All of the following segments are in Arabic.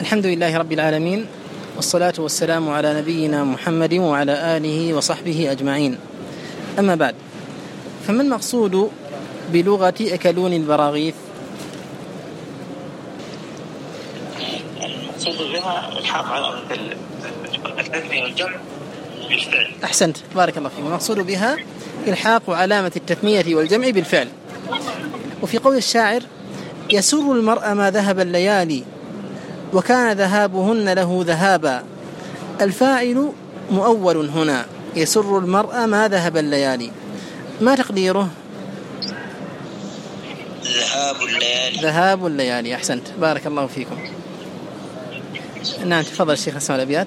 الحمد لله رب العالمين، والصلاة والسلام على نبينا محمد وعلى آله وصحبه أجمعين. أما بعد، فما المقصود بلغة أكلون البراغيث؟ المقصود بها الحاق على التثنية والجمع بالفعل. أحسنت، بارك الله فيك. المقصود بها إلحاق علامة التثنية والجمع بالفعل. وفي قول الشاعر: يسر المرء ما ذهب الليالي وكان ذهابهن له ذهابا. الفاعل مؤول هنا، يسر المرء ما ذهب الليالي، ما تقديره؟ ذهاب الليالي. أحسنت، بارك الله فيكم. نعم، تفضل الشيخ، اسمع الأبيات.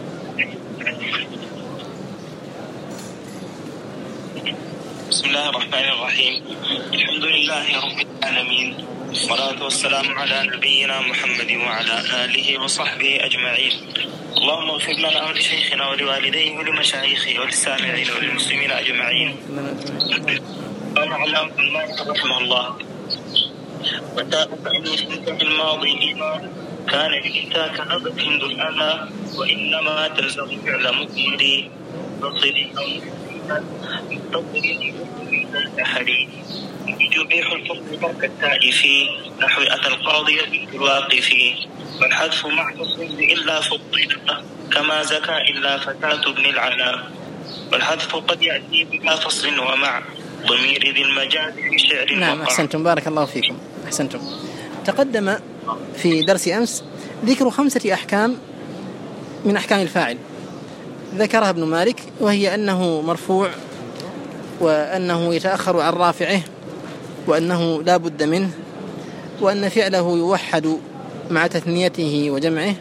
بسم الله الرحمن الرحيم. الحمد لله رب العالمين، والصلاة والسلام على نبينا محمد وعلى آله وصحبه أجمعين. اللهم اغفر لنا ولشيخنا ولوالديه ولمشايخه وللسامعين وللمسلمين أجمعين. قال علامة المالك رحمه الله: وتاء التأنيث في الماضي كان لإنتاك أبد هند الأذى، وإنما تلزم فعل مضمري بصري أو متصل حديث يبيح الفصل ترك التاء في نحو أتى القاضي بالواقف، والحذف مع فصل إلا فضل كما زكى إلا فتاة ابن العلا، والحذف قد يأتي بلا فصل ومع ضمير ذي المجاز في شعر. نعم، أحسنتم، بارك الله فيكم. أحسنتم. تقدم في درس أمس ذكر 5 أحكام من أحكام الفاعل ذكرها ابن مالك، وهي أنه مرفوع، وأنه يتأخر عن رافعه، وأنه لا بد منه، وأن فعله يوحد مع تثنيته وجمعه،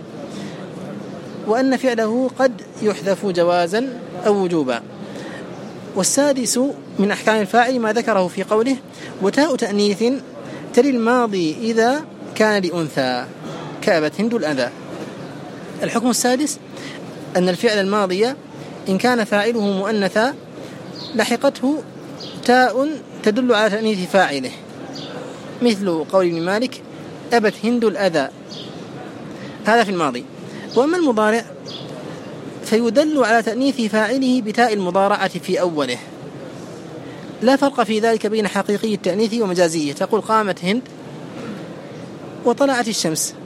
وأن فعله قد يحذف جوازا أو وجوبا. والسادس من أحكام الفاعل ما ذكره في قوله: وتاء تأنيث تلي الماضي إذا كان لأنثى كأبت هند الأذى. الحكم السادس أن الفعل الماضي إن كان فاعله مؤنثا لحقته تاء تدل على تأنيث فاعله، مثل قول ابن مالك: أبت هند الأذى، هذا في الماضي. وأما المضارع فيدل على تأنيث فاعله بتاء المضارعة في أوله، لا فرق في ذلك بين حقيقي التأنيث ومجازيه. تقول: قامت هند وطلعت الشمس،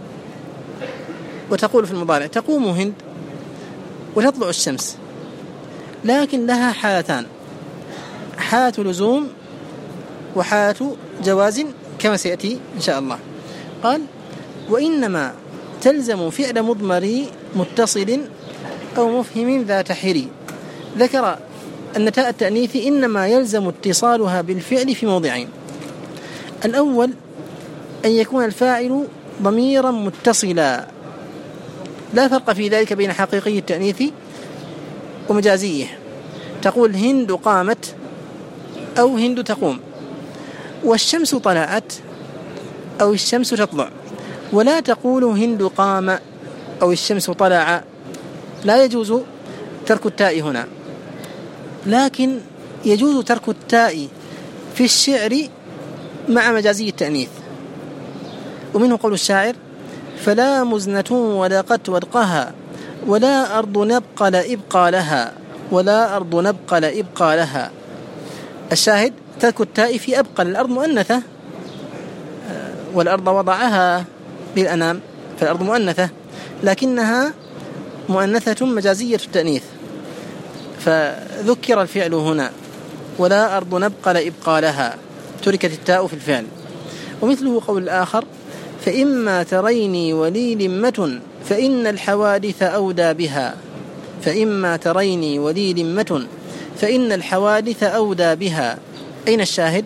وتقول في المضارع: تقوم هند وتطلع الشمس، لكن لها حالتان: حالة لزوم وحالة جواز، كما سيأتي إن شاء الله. قال: وإنما تلزم فعل مضمر متصل أو مفهم ذات حري. ذكر أن تاء التأنيث إنما يلزم اتصالها بالفعل في موضعين: الأول أن يكون الفاعل ضميرا متصلا، لا فرق في ذلك بين حقيقي التأنيث ومجازيه. تقول: هند قامت أو هند تقوم، والشمس طلعت أو الشمس تطلع، ولا تقول هند قام أو الشمس طلع. لا يجوز ترك التاء هنا، لكن يجوز ترك التاء في الشعر مع مجازي التأنيث. ومنه قول الشاعر: فلا مزنة ودقت ودقها ولا أرض نبقى لإبقى لها، ولا أرض نبقى لإبقى لها. الشاهد ترك التاء في أبقى، الأرض مؤنثة، والأرض وضعها للأنام، فالأرض مؤنثة لكنها مؤنثة مجازية التأنيث، فذكر الفعل هنا: ولا أرض نبقى لإبقى لها، تركت التاء في الفعل. ومثله قول الآخر: فإما تريني ولي لمة فإن الحوادث أودى بها، فإما تريني ولي لمة فإن الحوادث أودى بها. أين الشاهد؟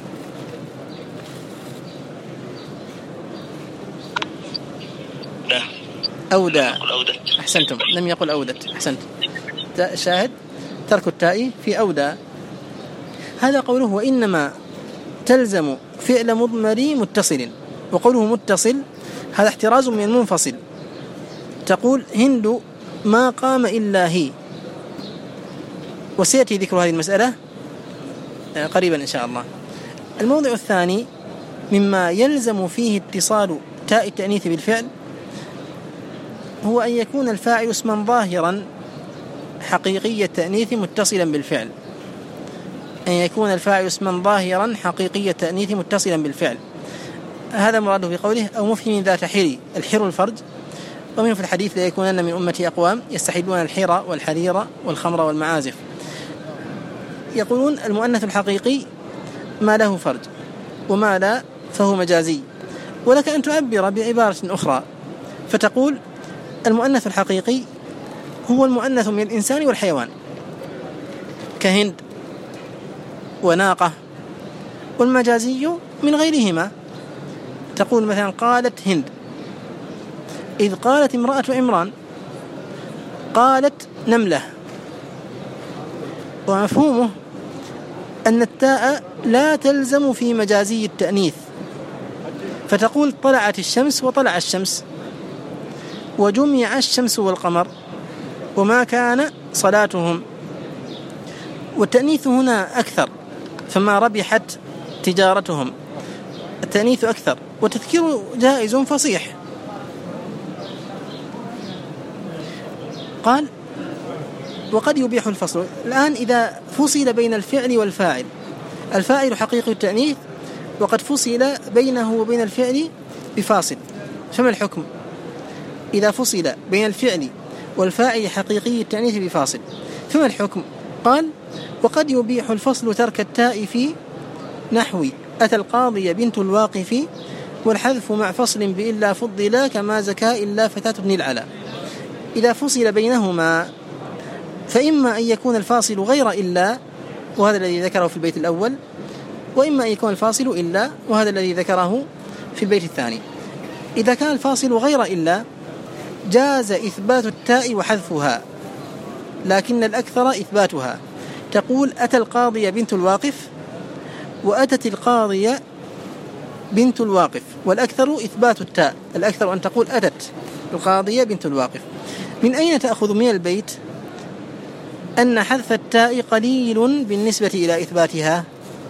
أودى. أحسنتم، لم يقل أودت. أحسنت. شاهد ترك التاء في أودى. هذا قوله: وإنما تلزم فعل مضمر متصل. وقوله متصل هذا احتراز من المنفصل. تقول: هند ما قام إلا هي، وسيأتي ذكر هذه المسألة قريبا إن شاء الله. الموضع الثاني مما يلزم فيه اتصال تاء التأنيث بالفعل هو أن يكون الفاعل اسما ظاهرا حقيقي التأنيث متصلا بالفعل. أن يكون الفاعل اسما ظاهرا حقيقي التأنيث متصلا بالفعل، هذا مراده في قوله أو مفهم ذات حري، الحر الفرج. ومنه في الحديث لا يكونن من أمتي أقوام يستحلون الحر والحرير والخمر والمعازف. يقولون المؤنث الحقيقي ما له فرج، وما لا فهو مجازي. ولك أن تعبر بعبارة أخرى فتقول المؤنث الحقيقي هو المؤنث من الإنسان والحيوان كهند وناقة، والمجازي من غيرهما. تقول مثلا قالت هند إذ قالت امرأة عمران، قالت نملة. ومفهومه أن التاء لا تلزم في مجازي التأنيث، فتقول طلعت الشمس وطلع الشمس، وجمع الشمس والقمر، وما كان صلاتهم. والتأنيث هنا أكثر، فما ربحت تجارتهم، التأنيث أكثر، والتذكير جائز فصيح. قال وقد يبيح الفصل. الآن إذا فصل بين الفعل والفاعل، الفاعل حقيقي التأنيث وقد فصل بينه وبين الفعل بفاصل، فما الحكم؟ إذا فصل بين الفعل والفاعل حقيقي التأنيث بفاصل فما الحكم؟ قال وقد يبيح الفصل ترك التاء في نحو أتى القاضي بنت الواقف، والحذف مع فصل بإلا فضلا كما زكا إلا فتاة ابن العلا. إذا فصل بينهما فإما أن يكون الفاصل غير إلا، وهذا الذي ذكره في البيت الأول، وإما أن يكون الفاصل إلا، وهذا الذي ذكره في البيت الثاني. إذا كان الفاصل غير إلا جاز إثبات التاء وحذفها، لكن الأكثر إثباتها. تقول أتى القاضي بنت الواقف، وأتت القاضية بنت الواقف، والأكثر إثبات التاء، الأكثر أن تقول أتت القاضية بنت الواقف. من أين تأخذ من البيت أن حذف التاء قليل بالنسبة إلى إثباتها؟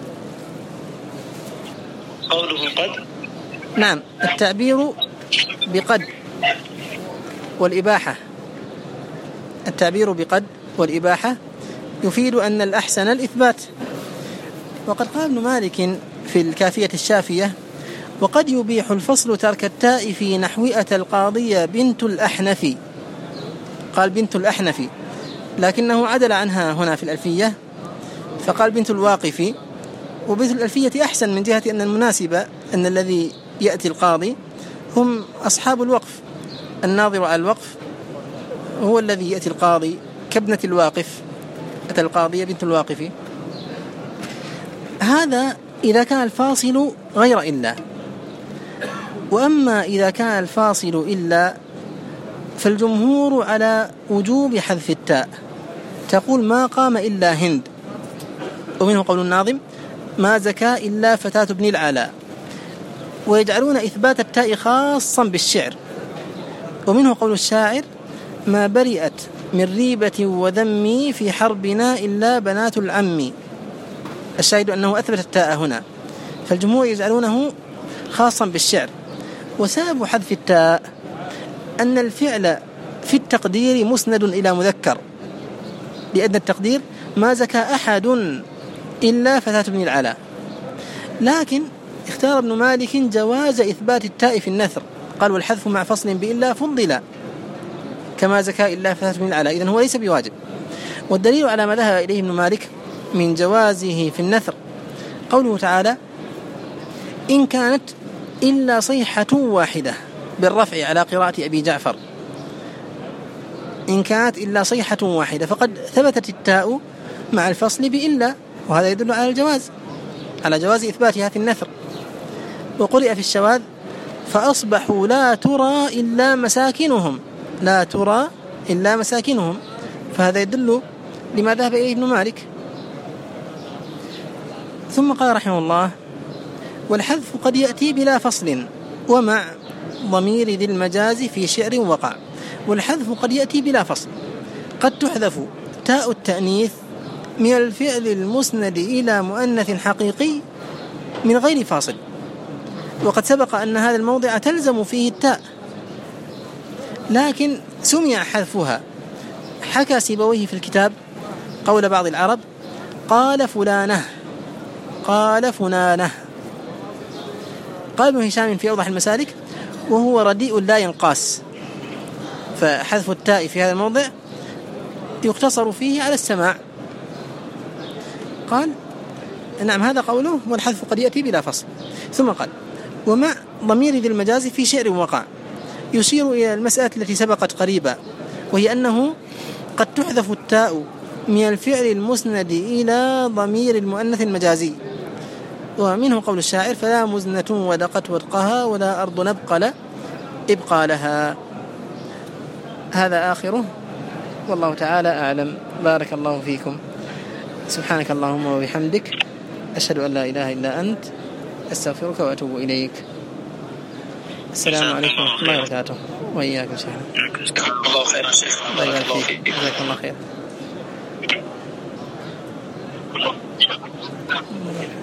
قوله قد. نعم، التعبير بقد والإباحة، التعبير بقد والإباحة يفيد أن الأحسن الإثبات. وقد قال ابن مالك في الكافية الشافية وقد يبيح الفصل ترك التاء في نحو أتى القاضية بنت الأحنف، قال بنت الأحنف، لكنه عدل عنها هنا في الألفية فقال بنت الواقف. وبنت الألفية أحسن من جهة أن المناسب أن الذي يأتي القاضي هم أصحاب الوقف، الناظر على الوقف هو الذي يأتي القاضي، كابنة الواقف أتى القاضية بنت الواقف. هذا إذا كان الفاصل غير إلا. وأما إذا كان الفاصل إلا فالجمهور على وجوب حذف التاء، تقول ما قام إلا هند، ومنه قول الناظم ما زكا إلا فتاة ابن العلا، ويجعلون إثبات التاء خاصا بالشعر. ومنه قول الشاعر ما برئت من ريبة وذمي في حربنا إلا بنات العم. الشاهد أنه أثبت التاء هنا، فالجمهور يجعلونه خاصا بالشعر. وسبب حذف التاء أن الفعل في التقدير مسند إلى مذكر، لأن التقدير ما زكى أحد إلا فتاة ابن العلا. لكن اختار ابن مالك جواز إثبات التاء في النثر، قال والحذف مع فصل بإلا فضلا كما زكى إلا فتاة ابن العلا، إذن هو ليس بواجب. والدليل على ما ذهب إليه ابن مالك من جوازه في النثر قوله تعالى إن كانت إلا صيحة واحدة بالرفع على قراءة أبي جعفر، إن كانت إلا صيحة واحدة، فقد ثبتت التاء مع الفصل بإلا، وهذا يدل على الجواز، على جواز إثباتها في النثر. وقرئ في الشواذ فأصبحوا لا ترى إلا مساكنهم، لا ترى إلا مساكنهم، فهذا يدل لما ذهب إليه ابن مالك. ثم قال رحمه الله والحذف قد يأتي بلا فصل ومع ضمير ذي المجاز في شعر وقع. والحذف قد يأتي بلا فصل، قد تحذف تاء التأنيث من الفعل المسند إلى مؤنث حقيقي من غير فاصل، وقد سبق أن هذا الموضع تلزم فيه التاء، لكن سمع حذفها. حكى سيبويه في الكتاب قول بعض العرب: قال فلانه، قال فلانه. قال ابن هشام في أوضح المسالك: وهو رديء لا ينقاس. فحذف التاء في هذا الموضع يقتصر فيه على السماع. قال: نعم هذا قوله، والحذف قد يأتي بلا فصل. ثم قال: ومع ضمير ذي المجاز في شعر وقع، يشير إلى المسألة التي سبقت قريبا، وهي أنه قد تحذف التاء من الفعل المسند إلى ضمير المؤنث المجازي. ومنه قول الشاعر: فلا مزنة ودقت ودقها ولا أرض نبقل إبقى لها. هذا آخره، والله تعالى أعلم. بارك الله فيكم. سبحانك اللهم وبحمدك، أشهد أن لا إله إلا أنت، أستغفرك وأتوب إليك. السلام عليكم ورحمة الله وبركاته. وإياكم شيخنا. الله خير شيخ. الله يبارك فيك. جزاك الله خير.